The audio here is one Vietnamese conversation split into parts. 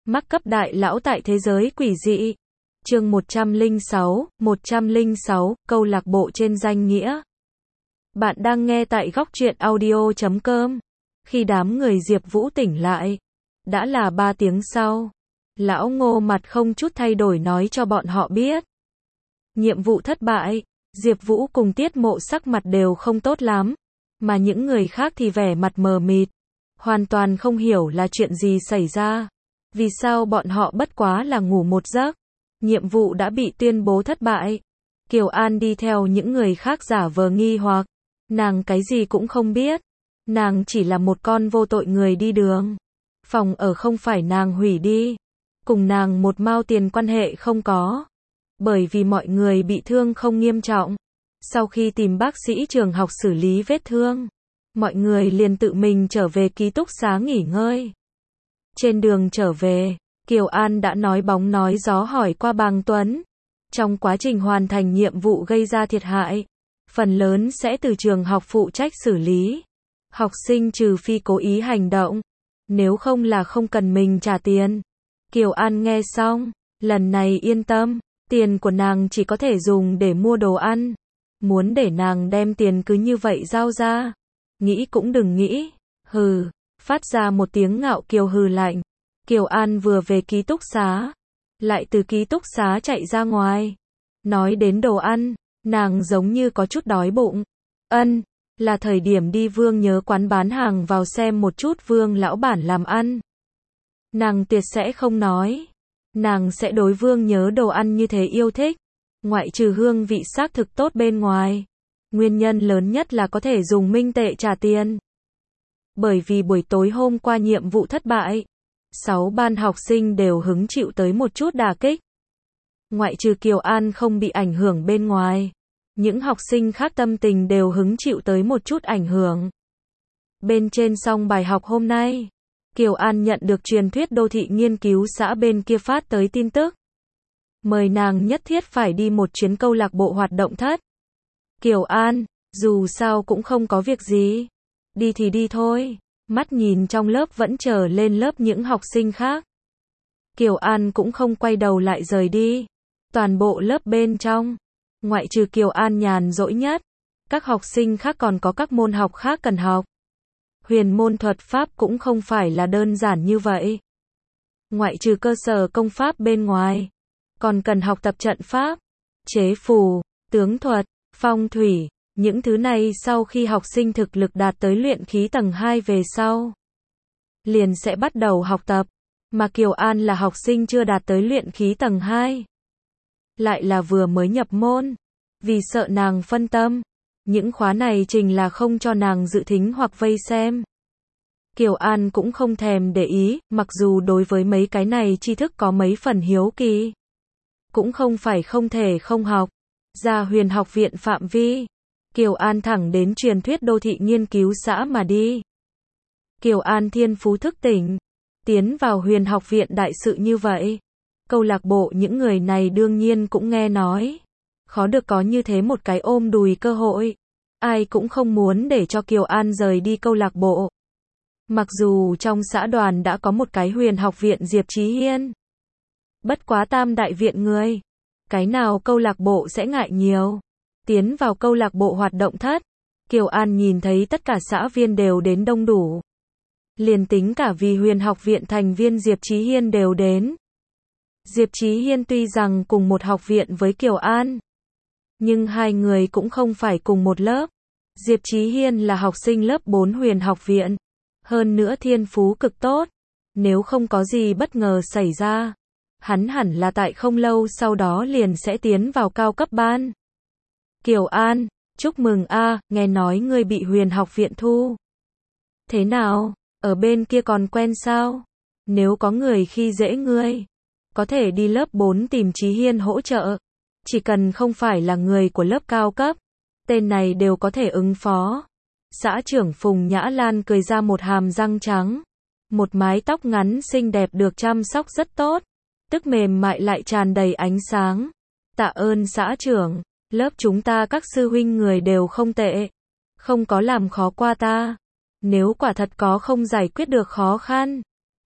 Mắc cấp đại lão tại thế giới quỷ dị. Chương 106, câu lạc bộ trên danh nghĩa. Bạn đang nghe tại góc truyện audio.com. Khi đám người Diệp Vũ tỉnh lại, đã là 3 tiếng sau. Lão Ngô mặt không chút thay đổi nói cho bọn họ biết. Nhiệm vụ thất bại. Diệp Vũ cùng Tiết Mộ sắc mặt đều không tốt lắm, mà những người khác thì vẻ mặt mờ mịt, hoàn toàn không hiểu là chuyện gì xảy ra. Vì sao bọn họ bất quá là ngủ một giấc, nhiệm vụ đã bị tuyên bố thất bại. Kiều An đi theo những người khác giả vờ nghi hoặc, nàng cái gì cũng không biết, nàng chỉ là một con vô tội người đi đường. Phòng ở không phải nàng hủy đi, cùng nàng một mao tiền quan hệ không có, bởi vì mọi người bị thương không nghiêm trọng. Sau khi tìm bác sĩ trường học xử lý vết thương, mọi người liền tự mình trở về ký túc xá nghỉ ngơi. Trên đường trở về, Kiều An đã nói bóng nói gió hỏi qua Bàng Tuấn. Trong quá trình hoàn thành nhiệm vụ gây ra thiệt hại, phần lớn sẽ từ trường học phụ trách xử lý. Học sinh trừ phi cố ý hành động, nếu không là không cần mình trả tiền. Kiều An nghe xong, lần này yên tâm, tiền của nàng chỉ có thể dùng để mua đồ ăn. Muốn để nàng đem tiền cứ như vậy giao ra, nghĩ cũng đừng nghĩ. Hừ, phát ra một tiếng ngạo kiều hừ lạnh. Kiều An vừa về ký túc xá, lại từ ký túc xá chạy ra ngoài. Nói đến đồ ăn, nàng giống như có chút đói bụng. Là thời điểm đi Vương Nhớ quán bán hàng vào xem một chút Vương lão bản làm ăn. Nàng tuyệt sẽ không nói, nàng sẽ đối Vương Nhớ đồ ăn như thế yêu thích, ngoại trừ hương vị xác thực tốt bên ngoài. Nguyên nhân lớn nhất là có thể dùng minh tệ trả tiền. Bởi vì buổi tối hôm qua nhiệm vụ thất bại, 6 ban học sinh đều hứng chịu tới một chút đả kích. Ngoại trừ Kiều An không bị ảnh hưởng bên ngoài, những học sinh khác tâm tình đều hứng chịu tới một chút ảnh hưởng. Bên trên xong bài học hôm nay, Kiều An nhận được truyền thuyết đô thị nghiên cứu xã bên kia phát tới tin tức, mời nàng nhất thiết phải đi một chuyến câu lạc bộ hoạt động thất. Kiều An, dù sao cũng không có việc gì, đi thì đi thôi. Mắt nhìn trong lớp vẫn chờ lên lớp những học sinh khác, Kiều An cũng không quay đầu lại rời đi. Toàn bộ lớp bên trong, ngoại trừ Kiều An nhàn rỗi nhất, các học sinh khác còn có các môn học khác cần học. Huyền môn thuật pháp cũng không phải là đơn giản như vậy. Ngoại trừ cơ sở công pháp bên ngoài, còn cần học tập trận pháp, chế phù, tướng thuật, phong thủy. Những thứ này sau khi học sinh thực lực đạt tới luyện khí tầng 2 về sau, liền sẽ bắt đầu học tập. Mà Kiều An là học sinh chưa đạt tới luyện khí tầng 2. Lại là vừa mới nhập môn. Vì sợ nàng phân tâm, những khóa này trình là không cho nàng dự thính hoặc vây xem. Kiều An cũng không thèm để ý, mặc dù đối với mấy cái này tri thức có mấy phần hiếu kỳ. Cũng không phải không thể không học. Ra Huyền học viện phạm vi, Kiều An thẳng đến truyền thuyết đô thị nghiên cứu xã mà đi. Kiều An thiên phú thức tỉnh, tiến vào Huyền học viện đại sự như vậy. Câu lạc bộ những người này đương nhiên cũng nghe nói. Khó được có như thế một cái ôm đùi cơ hội. Ai cũng không muốn để cho Kiều An rời đi câu lạc bộ. Mặc dù trong xã đoàn đã có một cái Huyền học viện Diệp Chí Hiên. Bất quá tam đại viện người, cái nào câu lạc bộ sẽ ngại nhiều. Tiến vào câu lạc bộ hoạt động thất, Kiều An nhìn thấy tất cả xã viên đều đến đông đủ. Liền tính cả vì Huyền học viện thành viên Diệp Chí Hiên đều đến. Diệp Chí Hiên tuy rằng cùng một học viện với Kiều An, nhưng hai người cũng không phải cùng một lớp. Diệp Chí Hiên là học sinh lớp 4 Huyền học viện, hơn nữa thiên phú cực tốt. Nếu không có gì bất ngờ xảy ra, hắn hẳn là tại không lâu sau đó liền sẽ tiến vào cao cấp ban. Kiều An, chúc mừng a, nghe nói ngươi bị Huyền học viện thu. Thế nào, ở bên kia còn quen sao? Nếu có người khi dễ ngươi, có thể đi lớp 4 tìm Chí Hiên hỗ trợ. Chỉ cần không phải là người của lớp cao cấp, tên này đều có thể ứng phó. Xã trưởng Phùng Nhã Lan cười ra một hàm răng trắng. Một mái tóc ngắn xinh đẹp được chăm sóc rất tốt, tức mềm mại lại tràn đầy ánh sáng. Tạ ơn xã trưởng. Lớp chúng ta các sư huynh người đều không tệ, không có làm khó qua ta. Nếu quả thật có không giải quyết được khó khăn,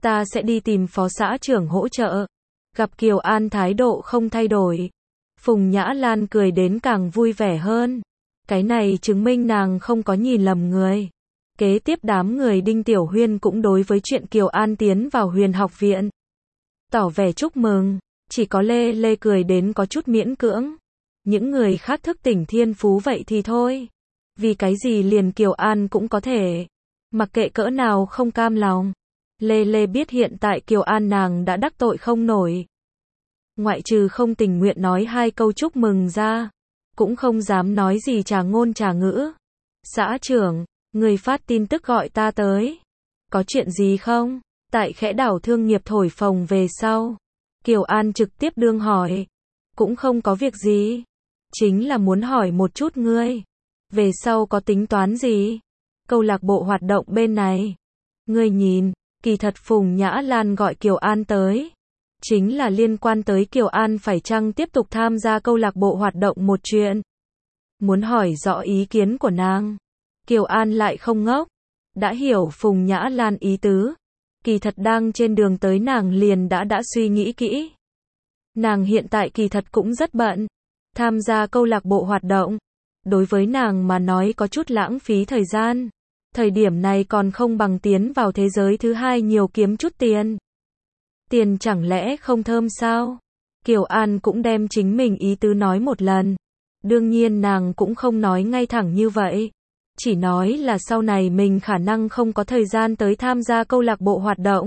ta sẽ đi tìm phó xã trưởng hỗ trợ. Gặp Kiều An thái độ không thay đổi, Phùng Nhã Lan cười đến càng vui vẻ hơn. Cái này chứng minh nàng không có nhìn lầm người. Kế tiếp đám người Đinh Tiểu Huyên cũng đối với chuyện Kiều An tiến vào Huyền học viện tỏ vẻ chúc mừng, chỉ có Lê Lê cười đến có chút miễn cưỡng. Những người khác thức tỉnh thiên phú vậy thì thôi. Vì cái gì liền Kiều An cũng có thể. Mặc kệ cỡ nào không cam lòng. Lê Lê biết hiện tại Kiều An nàng đã đắc tội không nổi. Ngoại trừ không tình nguyện nói 2 câu chúc mừng ra, cũng không dám nói gì trà ngôn trà ngữ. Xã trưởng, người phát tin tức gọi ta tới. Có chuyện gì không? Tại Khẽ Đảo thương nghiệp thổi phồng về sau. Kiều An trực tiếp đương hỏi. Cũng không có việc gì. Chính là muốn hỏi một chút ngươi. Về sau có tính toán gì? Câu lạc bộ hoạt động bên này. Ngươi nhìn, kỳ thật Phùng Nhã Lan gọi Kiều An tới. Chính là liên quan tới Kiều An phải chăng tiếp tục tham gia câu lạc bộ hoạt động một chuyện. Muốn hỏi rõ ý kiến của nàng. Kiều An lại không ngốc. Đã hiểu Phùng Nhã Lan ý tứ. Kỳ thật đang trên đường tới nàng liền đã suy nghĩ kỹ. Nàng hiện tại kỳ thật cũng rất bận. Tham gia câu lạc bộ hoạt động. Đối với nàng mà nói có chút lãng phí thời gian. Thời điểm này còn không bằng tiến vào thế giới thứ hai nhiều kiếm chút tiền. Tiền chẳng lẽ không thơm sao? Kiều An cũng đem chính mình ý tứ nói một lần. Đương nhiên nàng cũng không nói ngay thẳng như vậy. Chỉ nói là sau này mình khả năng không có thời gian tới tham gia câu lạc bộ hoạt động.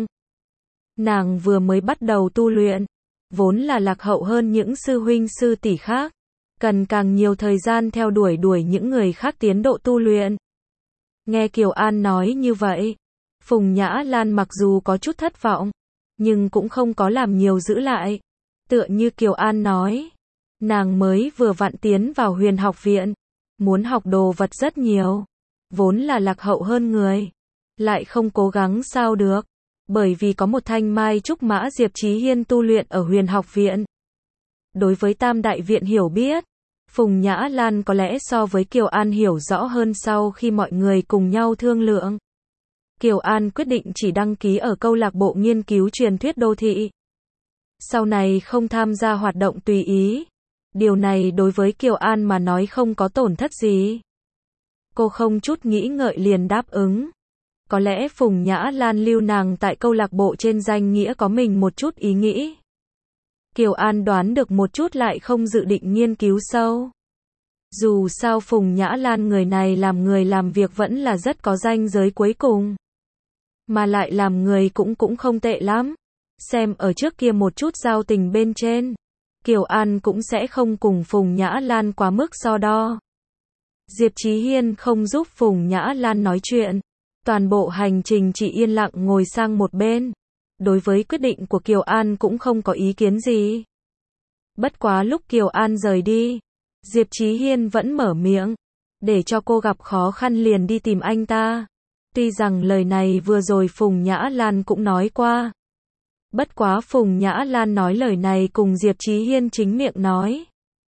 Nàng vừa mới bắt đầu tu luyện. Vốn là lạc hậu hơn những sư huynh sư tỷ khác. Cần càng nhiều thời gian theo đuổi những người khác tiến độ tu luyện. Nghe Kiều An nói như vậy. Phùng Nhã Lan mặc dù có chút thất vọng. Nhưng cũng không có làm nhiều giữ lại. Tựa như Kiều An nói. Nàng mới vừa vặn tiến vào Huyền học viện. Muốn học đồ vật rất nhiều. Vốn là lạc hậu hơn người. Lại không cố gắng sao được. Bởi vì có một thanh mai trúc mã Diệp Chí Hiên tu luyện ở Huyền học viện. Đối với Tam Đại viện hiểu biết, Phùng Nhã Lan có lẽ so với Kiều An hiểu rõ hơn sau khi mọi người cùng nhau thương lượng. Kiều An quyết định chỉ đăng ký ở câu lạc bộ nghiên cứu truyền thuyết đô thị. Sau này không tham gia hoạt động tùy ý. Điều này đối với Kiều An mà nói không có tổn thất gì. Cô không chút nghĩ ngợi liền đáp ứng. Có lẽ Phùng Nhã Lan lưu nàng tại câu lạc bộ trên danh nghĩa có mình một chút ý nghĩ. Kiều An đoán được một chút lại không dự định nghiên cứu sâu. Dù sao Phùng Nhã Lan người này làm việc vẫn là rất có ranh giới cuối cùng. Mà lại làm người cũng không tệ lắm. Xem ở trước kia một chút giao tình bên trên. Kiều An cũng sẽ không cùng Phùng Nhã Lan quá mức so đo. Diệp Chí Hiên không giúp Phùng Nhã Lan nói chuyện. Toàn bộ hành trình chỉ yên lặng ngồi sang một bên. Đối với quyết định của Kiều An cũng không có ý kiến gì. Bất quá lúc Kiều An rời đi, Diệp Chí Hiên vẫn mở miệng. Để cho cô gặp khó khăn liền đi tìm anh ta. Tuy rằng lời này vừa rồi Phùng Nhã Lan cũng nói qua. Bất quá Phùng Nhã Lan nói lời này cùng Diệp Chí Hiên chính miệng nói.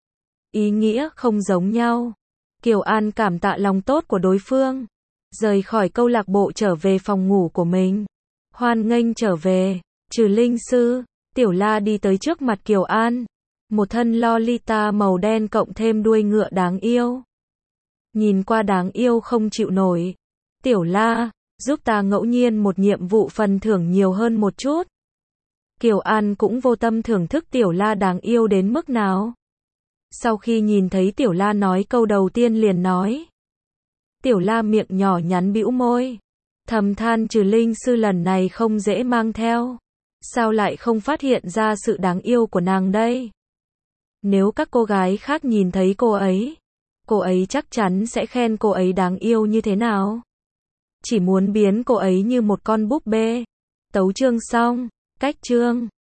Ý nghĩa không giống nhau. Kiều An cảm tạ lòng tốt của đối phương. Rời khỏi câu lạc bộ trở về phòng ngủ của mình. Hoan nghênh trở về. Trừ Linh Sư, Tiểu La đi tới trước mặt Kiều An. Một thân Lolita màu đen cộng thêm đuôi ngựa đáng yêu. Nhìn qua đáng yêu không chịu nổi. Tiểu La, giúp ta ngẫu nhiên một nhiệm vụ phần thưởng nhiều hơn một chút. Kiều An cũng vô tâm thưởng thức Tiểu La đáng yêu đến mức nào. Sau khi nhìn thấy Tiểu La nói câu đầu tiên liền nói. Tiểu La miệng nhỏ nhắn bĩu môi. Thầm than Trừ Linh Sư lần này không dễ mang theo. Sao lại không phát hiện ra sự đáng yêu của nàng đây? Nếu các cô gái khác nhìn thấy cô ấy chắc chắn sẽ khen cô ấy đáng yêu như thế nào. Chỉ muốn biến cô ấy như một con búp bê. Tấu chương xong, cách chương.